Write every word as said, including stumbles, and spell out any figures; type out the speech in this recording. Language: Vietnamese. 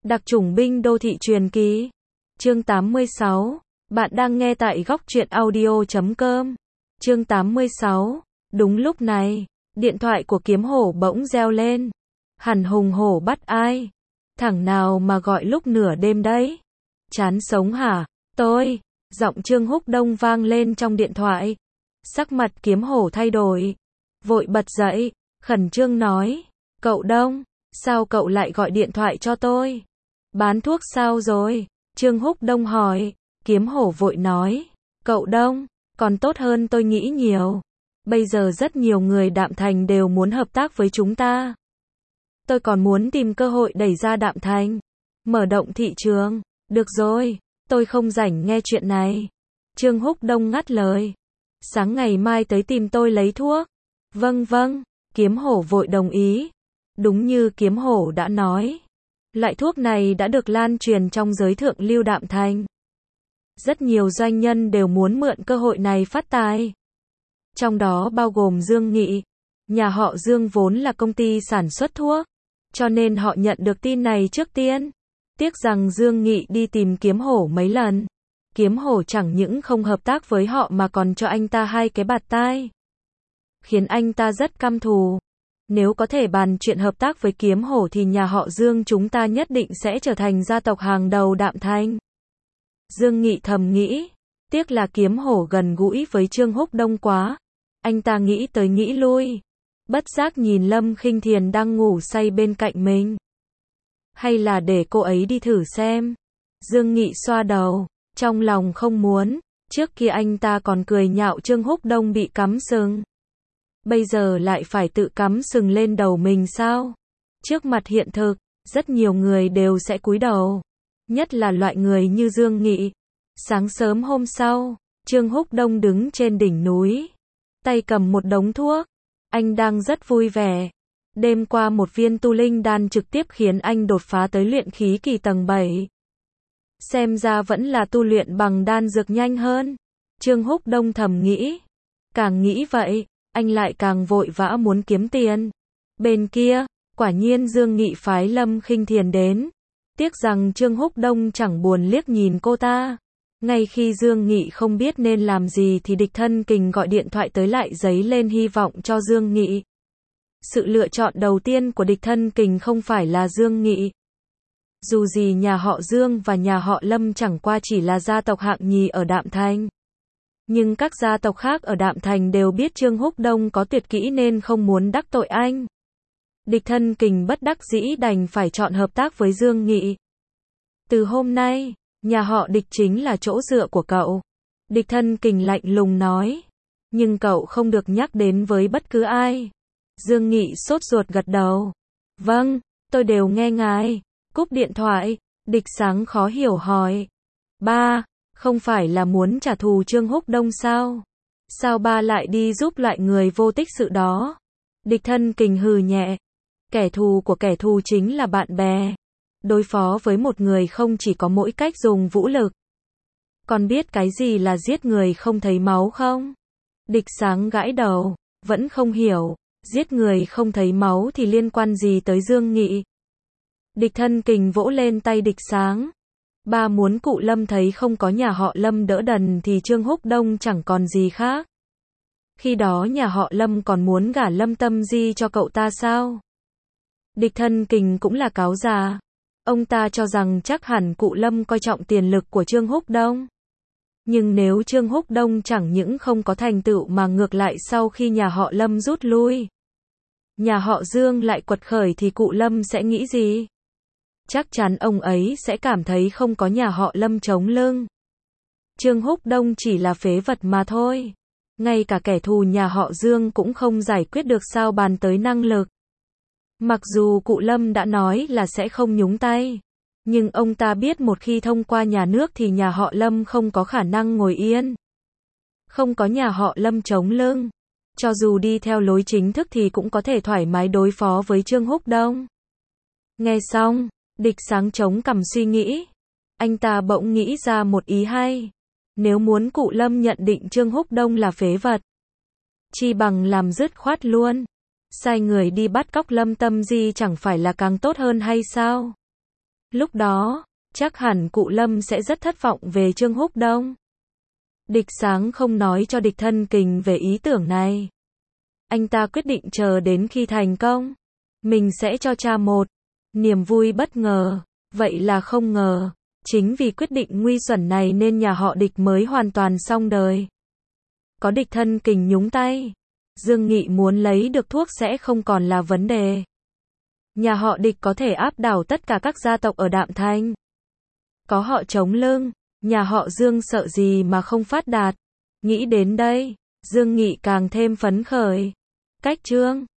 Đặc chủng binh đô thị truyền kỳ. Chương tám mươi sáu. Bạn đang nghe tại góc truyện audio chấm com. Chương tám mươi sáu. Đúng lúc này, điện thoại của Kiếm Hổ bỗng reo lên. Hẳn Hùng Hổ bắt ai? Thằng nào mà gọi lúc nửa đêm đấy? Chán sống hả? Tôi. Giọng Trương Húc Đông vang lên trong điện thoại. Sắc mặt Kiếm Hổ thay đổi. Vội bật dậy, khẩn trương nói. Cậu Đông, sao cậu lại gọi điện thoại cho tôi? Bán thuốc sao rồi? Trương Húc Đông hỏi. Kiếm Hổ vội nói. Cậu Đông, còn tốt hơn tôi nghĩ nhiều. Bây giờ rất nhiều người Đạm Thành đều muốn hợp tác với chúng ta. Tôi còn muốn tìm cơ hội đẩy ra Đạm Thành, mở rộng thị trường. Được rồi, tôi không rảnh nghe chuyện này. Trương Húc Đông ngắt lời. Sáng ngày mai tới tìm tôi lấy thuốc. Vâng vâng, Kiếm Hổ vội đồng ý. Đúng như Kiếm Hổ đã nói, loại thuốc này đã được lan truyền trong giới thượng lưu Đạm Thành. Rất nhiều doanh nhân đều muốn mượn cơ hội này phát tài. Trong đó bao gồm Dương Nghị. Nhà họ Dương vốn là công ty sản xuất thuốc, cho nên họ nhận được tin này trước tiên. Tiếc rằng Dương Nghị đi tìm Kiếm Hổ mấy lần. Kiếm Hổ chẳng những không hợp tác với họ mà còn cho anh ta hai cái bạt tai, khiến anh ta rất căm thù. Nếu có thể bàn chuyện hợp tác với Kiếm Hổ thì nhà họ Dương chúng ta nhất định sẽ trở thành gia tộc hàng đầu Đạm Thành. Dương Nghị thầm nghĩ. Tiếc là Kiếm Hổ gần gũi với Trương Húc Đông quá. Anh ta nghĩ tới nghĩ lui, bất giác nhìn Lâm Khinh Thiền đang ngủ say bên cạnh mình. Hay là để cô ấy đi thử xem. Dương Nghị xoa đầu, trong lòng không muốn. Trước kia anh ta còn cười nhạo Trương Húc Đông bị cắm sừng, bây giờ lại phải tự cắm sừng lên đầu mình sao? Trước mặt hiện thực, rất nhiều người đều sẽ cúi đầu, nhất là loại người như Dương Nghị. Sáng sớm hôm sau, Trương Húc Đông đứng trên đỉnh núi, tay cầm một đống thuốc. Anh đang rất vui vẻ. Đêm qua một viên tu linh đan trực tiếp khiến anh đột phá tới luyện khí kỳ tầng bảy. Xem ra vẫn là tu luyện bằng đan dược nhanh hơn. Trương Húc Đông thầm nghĩ. Càng nghĩ vậy, anh lại càng vội vã muốn kiếm tiền. Bên kia, quả nhiên Dương Nghị phái Lâm Khinh Thiền đến. Tiếc rằng Trương Húc Đông chẳng buồn liếc nhìn cô ta. Ngay khi Dương Nghị không biết nên làm gì thì Địch Thân Kình gọi điện thoại tới lại dấy lên hy vọng cho Dương Nghị. Sự lựa chọn đầu tiên của Địch Thân Kình không phải là Dương Nghị. Dù gì nhà họ Dương và nhà họ Lâm chẳng qua chỉ là gia tộc hạng nhì ở Đạm Thành. Nhưng các gia tộc khác ở Đạm Thành đều biết Trương Húc Đông có tuyệt kỹ nên không muốn đắc tội anh. Địch Thân Kình bất đắc dĩ đành phải chọn hợp tác với Dương Nghị. Từ hôm nay, nhà họ Địch chính là chỗ dựa của cậu. Địch Thân Kình lạnh lùng nói. Nhưng cậu không được nhắc đến với bất cứ ai. Dương Nghị sốt ruột gật đầu. Vâng, tôi đều nghe ngài. Cúp điện thoại, Địch Sáng khó hiểu hỏi. Ba, không phải là muốn trả thù Trương Húc Đông sao? Sao ba lại đi giúp loại người vô tích sự đó? Địch Thân Kình hừ nhẹ. Kẻ thù của kẻ thù chính là bạn bè. Đối phó với một người không chỉ có mỗi cách dùng vũ lực. Còn biết cái gì là giết người không thấy máu không? Địch Sáng gãi đầu, vẫn không hiểu. Giết người không thấy máu thì liên quan gì tới Dương Nghị? Địch Thân Kình vỗ lên tay Địch Sáng. Ba muốn cụ Lâm thấy không có nhà họ Lâm đỡ đần thì Trương Húc Đông chẳng còn gì khác. Khi đó nhà họ Lâm còn muốn gả Lâm Tâm Di cho cậu ta sao? Địch Thân Kình cũng là cáo già. Ông ta cho rằng chắc hẳn cụ Lâm coi trọng tiền lực của Trương Húc Đông. Nhưng nếu Trương Húc Đông chẳng những không có thành tựu mà ngược lại sau khi nhà họ Lâm rút lui, nhà họ Dương lại quật khởi thì cụ Lâm sẽ nghĩ gì? Chắc chắn ông ấy sẽ cảm thấy không có nhà họ Lâm chống lưng. Trương Húc Đông chỉ là phế vật mà thôi. Ngay cả kẻ thù nhà họ Dương cũng không giải quyết được sao bàn tới năng lực. Mặc dù cụ Lâm đã nói là sẽ không nhúng tay, nhưng ông ta biết một khi thông qua nhà nước thì nhà họ Lâm không có khả năng ngồi yên. Không có nhà họ Lâm chống lưng, cho dù đi theo lối chính thức thì cũng có thể thoải mái đối phó với Trương Húc Đông. Nghe xong, Địch Sáng chống cằm suy nghĩ. Anh ta bỗng nghĩ ra một ý hay. Nếu muốn cụ Lâm nhận định Trương Húc Đông là phế vật, chi bằng làm dứt khoát luôn. Sai người đi bắt cóc Lâm Tâm Di chẳng phải là càng tốt hơn hay sao? Lúc đó, chắc hẳn cụ Lâm sẽ rất thất vọng về Trương Húc Đông. Địch Sáng không nói cho địch Thân Kình về ý tưởng này. Anh ta quyết định chờ đến khi thành công, mình sẽ cho cha một niềm vui bất ngờ. Vậy là không ngờ, chính vì quyết định nguy xuẩn này nên nhà họ Địch mới hoàn toàn xong đời. Có địch Thân Kình nhúng tay, Dương Nghị muốn lấy được thuốc sẽ không còn là vấn đề. Nhà họ Địch có thể áp đảo tất cả các gia tộc ở Đạm Thanh. Có họ chống lưng, nhà họ Dương sợ gì mà không phát đạt. Nghĩ đến đây, Dương Nghị càng thêm phấn khởi. Cách Trương